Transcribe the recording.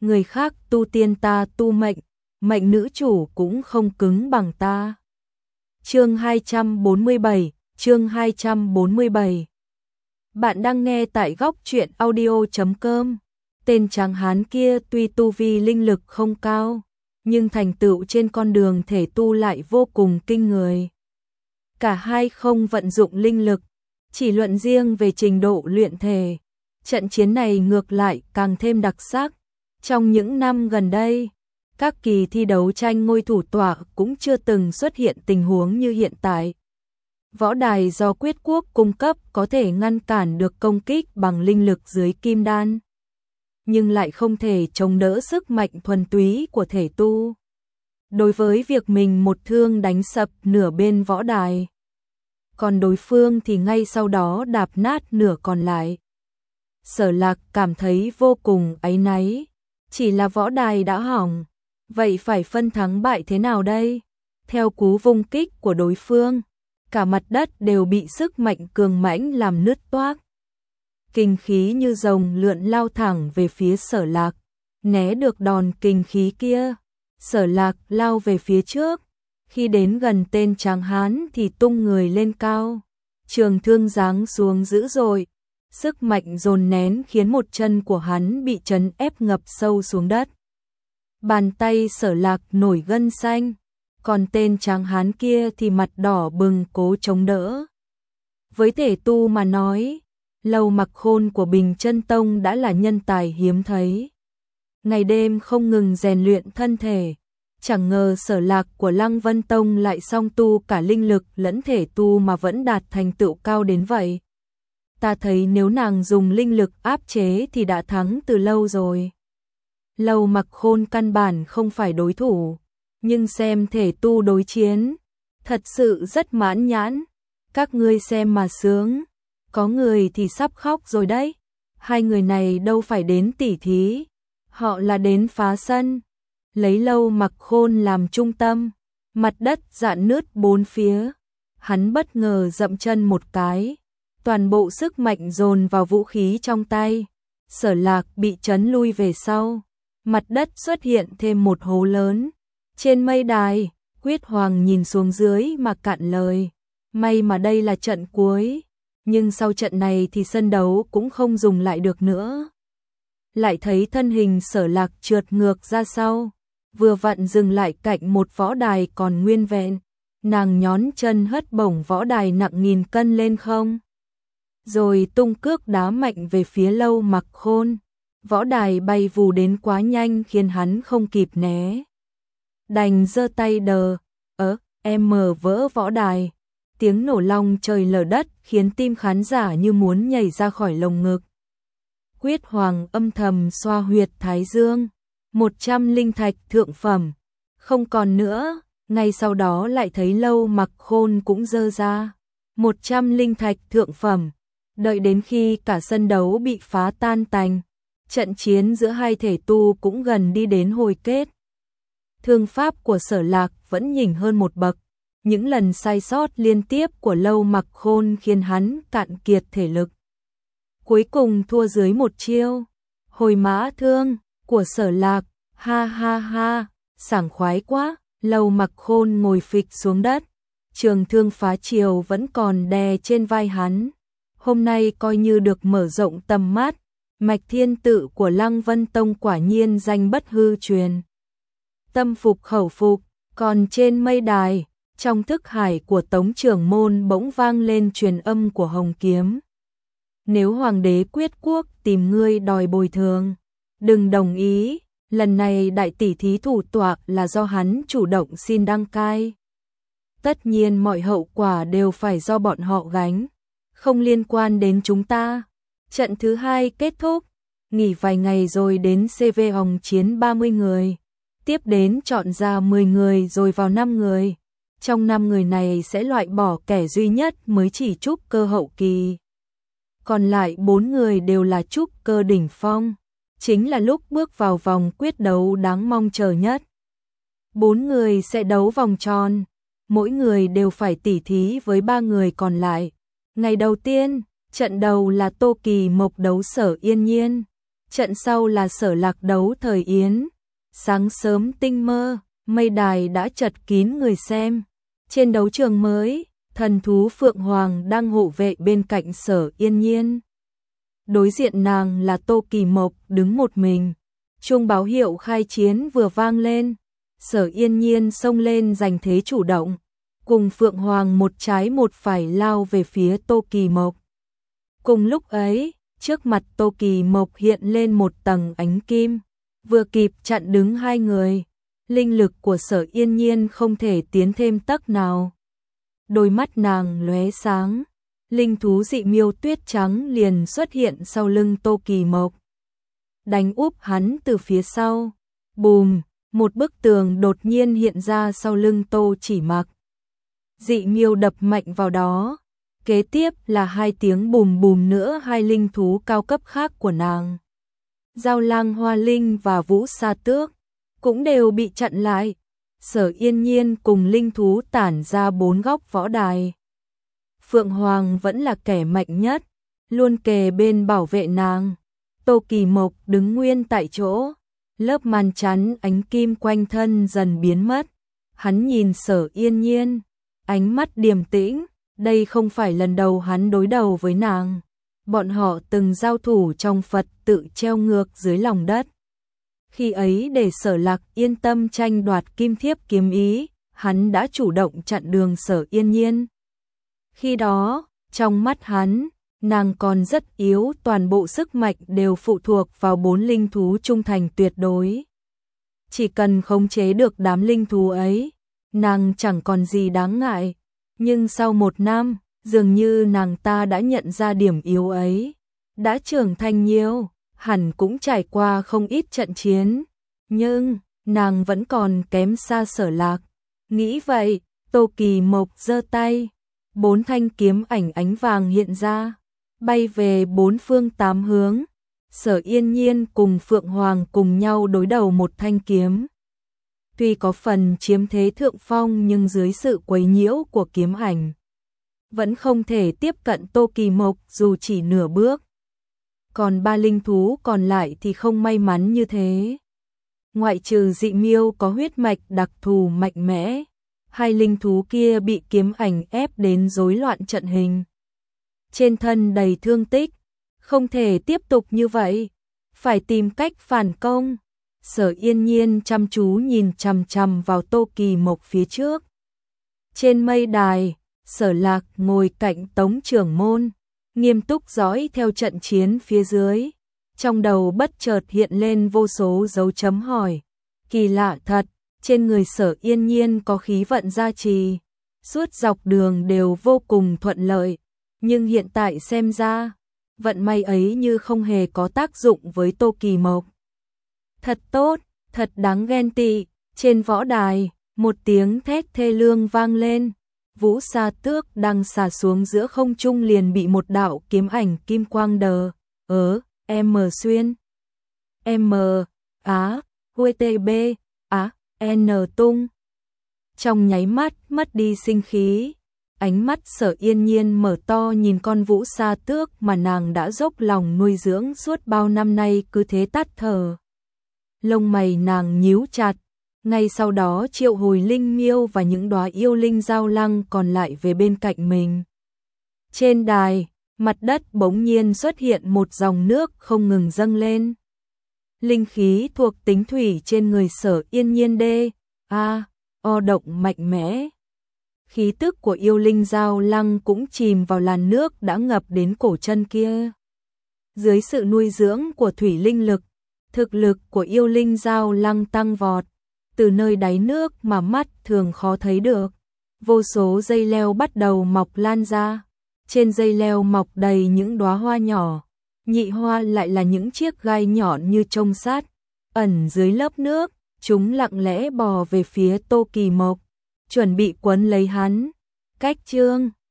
người khác tu tiên ta tu mệnh, mệnh nữ chủ cũng không cứng bằng ta. Chương 247. Bạn đang nghe tại góc truyện audio.com. Tên tráng hán kia tuy tu vi linh lực không cao, nhưng thành tựu trên con đường thể tu lại vô cùng kinh người. Cả hai không vận dụng linh lực, chỉ luận riêng về trình độ luyện thể. Trận chiến này ngược lại càng thêm đặc sắc. Trong những năm gần đây, các kỳ thi đấu tranh ngôi thủ tọa cũng chưa từng xuất hiện tình huống như hiện tại. Võ đài do Quyết Quốc cung cấp có thể ngăn cản được công kích bằng linh lực dưới kim đan, nhưng lại không thể chống đỡ sức mạnh thuần túy của thể tu. Đối với việc mình một thương đánh sập nửa bên võ đài, còn đối phương thì ngay sau đó đạp nát nửa còn lại. Sở Lạc cảm thấy vô cùng áy náy, chỉ là võ đài đã hỏng, vậy phải phân thắng bại thế nào đây? Theo cú vung kích của đối phương, cả mặt đất đều bị sức mạnh cường mãnh làm nứt toác. Kinh khí như rồng lượn lao thẳng về phía Sở Lạc, né được đòn kinh khí kia. Sở Lạc lao về phía trước, khi đến gần tên tráng hán thì tung người lên cao, trường thương giáng xuống dữ dội, sức mạnh dồn nén khiến một chân của hắn bị chấn ép ngập sâu xuống đất. Bàn tay Sở Lạc nổi gân xanh, còn tên tráng hán kia thì mặt đỏ bừng cố chống đỡ. Với thể tu mà nói, Lâu Mặc Khôn của Bình Chân Tông đã là nhân tài hiếm thấy. Ngày đêm không ngừng rèn luyện thân thể, chẳng ngờ Sở Lạc của Lăng Vân Tông lại song tu cả linh lực lẫn thể tu mà vẫn đạt thành tựu cao đến vậy. Ta thấy nếu nàng dùng linh lực áp chế thì đã thắng từ lâu rồi. Lâu Mặc Khôn căn bản không phải đối thủ, nhưng xem thể tu đối chiến, thật sự rất mãn nhãn. Các ngươi xem mà sướng, có người thì sắp khóc rồi đấy. Hai người này đâu phải đến tỉ thí, họ là đến phá sân. Lấy Lâu Mặc Khôn làm trung tâm, mặt đất rạn nứt bốn phía. Hắn bất ngờ dậm chân một cái, toàn bộ sức mạnh dồn vào vũ khí trong tay. Sở Lạc bị chấn lui về sau, mặt đất xuất hiện thêm một hố lớn. Trên mây đài, Quyết Hoàng nhìn xuống dưới mà cạn lời. May mà đây là trận cuối, nhưng sau trận này thì sân đấu cũng không dùng lại được nữa. Lại thấy thân hình Sở Lạc trượt ngược ra sau, vừa vặn dừng lại cạnh một võ đài còn nguyên vẹn. Nàng nhón chân hất bổng võ đài nặng nghìn cân lên không, rồi tung cước đá mạnh về phía Lâu Mặc Khôn. Võ đài bay vù đến quá nhanh khiến hắn không kịp né, đành giơ tay đờ. Mở vỡ võ đài, tiếng nổ long trời lở đất khiến tim khán giả như muốn nhảy ra khỏi lồng ngực. Quyết Hoàng âm thầm xoa huyệt thái dương. 100 linh thạch thượng phẩm, không còn nữa. Ngay sau đó lại thấy Lâu Mặc Khôn cũng dơ ra 100 linh thạch thượng phẩm. Đợi đến khi cả sân đấu bị phá tan tành, trận chiến giữa hai thể tu cũng gần đi đến hồi kết. Thương pháp của Sở Lạc vẫn nhỉnh hơn một bậc. Những lần sai sót liên tiếp của Lâu Mặc Khôn khiến hắn cạn kiệt thể lực, cuối cùng thua dưới một chiêu. Hồi mã thương của Sở Lạc, ha ha ha, sảng khoái quá. Lâu Mặc Khôn ngồi phịch xuống đất, trường thương phá chiều vẫn còn đè trên vai hắn. Hôm nay coi như được mở rộng tầm mắt, mạch thiên tự của Lăng Vân Tông quả nhiên danh bất hư truyền. Tâm phục khẩu phục. Còn trên mây đài, trong thức hải của Tống trưởng môn bỗng vang lên truyền âm của Hồng Kiếm. Nếu Hoàng đế Quyết Quốc tìm ngươi đòi bồi thường, đừng đồng ý. Lần này đại tỷ thí thủ tọa là do hắn chủ động xin đăng cai. Tất nhiên mọi hậu quả đều phải do bọn họ gánh, không liên quan đến chúng ta. Trận thứ hai kết thúc, nghỉ vài ngày rồi đến CV Hồng chiến 30 người. Tiếp đến chọn ra 10 người rồi vào 5 người. Trong 5 người này sẽ loại bỏ kẻ duy nhất mới chỉ trúc cơ hậu kỳ. Còn lại 4 người đều là trúc cơ đỉnh phong. Chính là lúc bước vào vòng quyết đấu đáng mong chờ nhất. 4 người sẽ đấu vòng tròn, mỗi người đều phải tỉ thí với 3 người còn lại. Ngày đầu tiên, trận đầu là Tô Kỳ Mộc đấu Sở Yên Nhiên. Trận sau là Sở Lạc đấu thời Yến. Sáng sớm tinh mơ, mây đài đã chật kín người xem. Trên đấu trường mới, thần thú Phượng Hoàng đang hộ vệ bên cạnh Sở Yên Nhiên. Đối diện nàng là Tô Kỳ Mộc đứng một mình. Chuông báo hiệu khai chiến vừa vang lên. Sở Yên Nhiên xông lên giành thế chủ động, cùng Phượng Hoàng một trái một phải lao về phía Tô Kỳ Mộc. Cùng lúc ấy, trước mặt Tô Kỳ Mộc hiện lên một tầng ánh kim, vừa kịp chặn đứng hai người. Linh lực của Sở Yên Nhiên không thể tiến thêm tấc nào. Đôi mắt nàng lóe sáng, linh thú dị miêu tuyết trắng liền xuất hiện sau lưng Tô Kỳ Mộc. Đánh úp hắn từ phía sau. Bùm, một bức tường đột nhiên hiện ra sau lưng Tô Chỉ Mặc. Dị miêu đập mạnh vào đó. Kế tiếp là hai tiếng bùm bùm nữa, hai linh thú cao cấp khác của nàng, Giao Lang Hoa Linh và Vũ Sa Tước, cũng đều bị chặn lại. Sở Yên Nhiên cùng linh thú tản ra bốn góc võ đài. Phượng Hoàng vẫn là kẻ mạnh nhất, luôn kề bên bảo vệ nàng. Tô Kỳ Mộc đứng nguyên tại chỗ, lớp màn chắn ánh kim quanh thân dần biến mất. Hắn nhìn Sở Yên Nhiên, ánh mắt điềm tĩnh, đây không phải lần đầu hắn đối đầu với nàng. Bọn họ từng giao thủ trong Phật tự treo ngược dưới lòng đất. Khi ấy để Sở Lạc yên tâm tranh đoạt kim thiếp kiếm ý, hắn đã chủ động chặn đường Sở Yên Nhiên. Khi đó, trong mắt hắn, nàng còn rất yếu, toàn bộ sức mạnh đều phụ thuộc vào bốn linh thú trung thành tuyệt đối. Chỉ cần khống chế được đám linh thú ấy, nàng chẳng còn gì đáng ngại. Nhưng sau một năm, dường như nàng ta đã nhận ra điểm yếu ấy, đã trưởng thành nhiều, hẳn cũng trải qua không ít trận chiến, nhưng nàng vẫn còn kém xa Sở Lạc. Nghĩ vậy, Tô Kỳ Mộc giơ tay, bốn thanh kiếm ảnh ánh vàng hiện ra, bay về bốn phương tám hướng. Sở Yên Nhiên cùng Phượng Hoàng cùng nhau đối đầu một thanh kiếm. Tuy có phần chiếm thế thượng phong nhưng dưới sự quấy nhiễu của kiếm ảnh, vẫn không thể tiếp cận Tô Kỳ Mộc dù chỉ nửa bước. Còn ba linh thú còn lại thì không may mắn như thế. Ngoại trừ dị miêu có huyết mạch đặc thù mạnh mẽ, hai linh thú kia bị kiếm ảnh ép đến rối loạn trận hình. Trên thân đầy thương tích, không thể tiếp tục như vậy, phải tìm cách phản công. Sở Yên Nhiên chăm chú nhìn chằm chằm vào Tô Kỳ Mộc phía trước. Trên mây đài, Sở Lạc ngồi cạnh Tống trưởng môn, nghiêm túc dõi theo trận chiến phía dưới. Trong đầu bất chợt hiện lên vô số dấu chấm hỏi. Kỳ lạ thật, trên người Sở Yên Nhiên có khí vận gia trì, suốt dọc đường đều vô cùng thuận lợi. Nhưng hiện tại xem ra, vận may ấy như không hề có tác dụng với Tô Kỳ Mộc. Thật tốt, thật đáng ghen tị. Trên võ đài, một tiếng thét thê lương vang lên. Vũ Sa Tước đang xả xuống giữa không trung liền bị một đạo kiếm ảnh kim quang đờ M xuyên. M Á UTB Á N tung. Trong nháy mắt mất đi sinh khí. Ánh mắt Sở Yên Nhiên mở to nhìn con Vũ Sa Tước mà nàng đã dốc lòng nuôi dưỡng suốt bao năm nay cứ thế tắt thở. Lông mày nàng nhíu chặt, ngay sau đó triệu hồi linh miêu và những đóa yêu linh giao lăng còn lại về bên cạnh mình. Trên đài, mặt đất bỗng nhiên xuất hiện một dòng nước không ngừng dâng lên. Linh khí thuộc tính thủy trên người Sở Yên Nhiên động mạnh mẽ. Khí tức của yêu linh giao lăng cũng chìm vào làn nước đã ngập đến cổ chân kia. Dưới sự nuôi dưỡng của thủy linh lực, thực lực của yêu linh giao lăng tăng vọt, từ nơi đáy nước mà mắt thường khó thấy được. Vô số dây leo bắt đầu mọc lan ra, trên dây leo mọc đầy những đóa hoa nhỏ, nhị hoa lại là những chiếc gai nhọn như chông sắt, ẩn dưới lớp nước, chúng lặng lẽ bò về phía Tô Kỳ Mộc, chuẩn bị quấn lấy hắn. Cách chương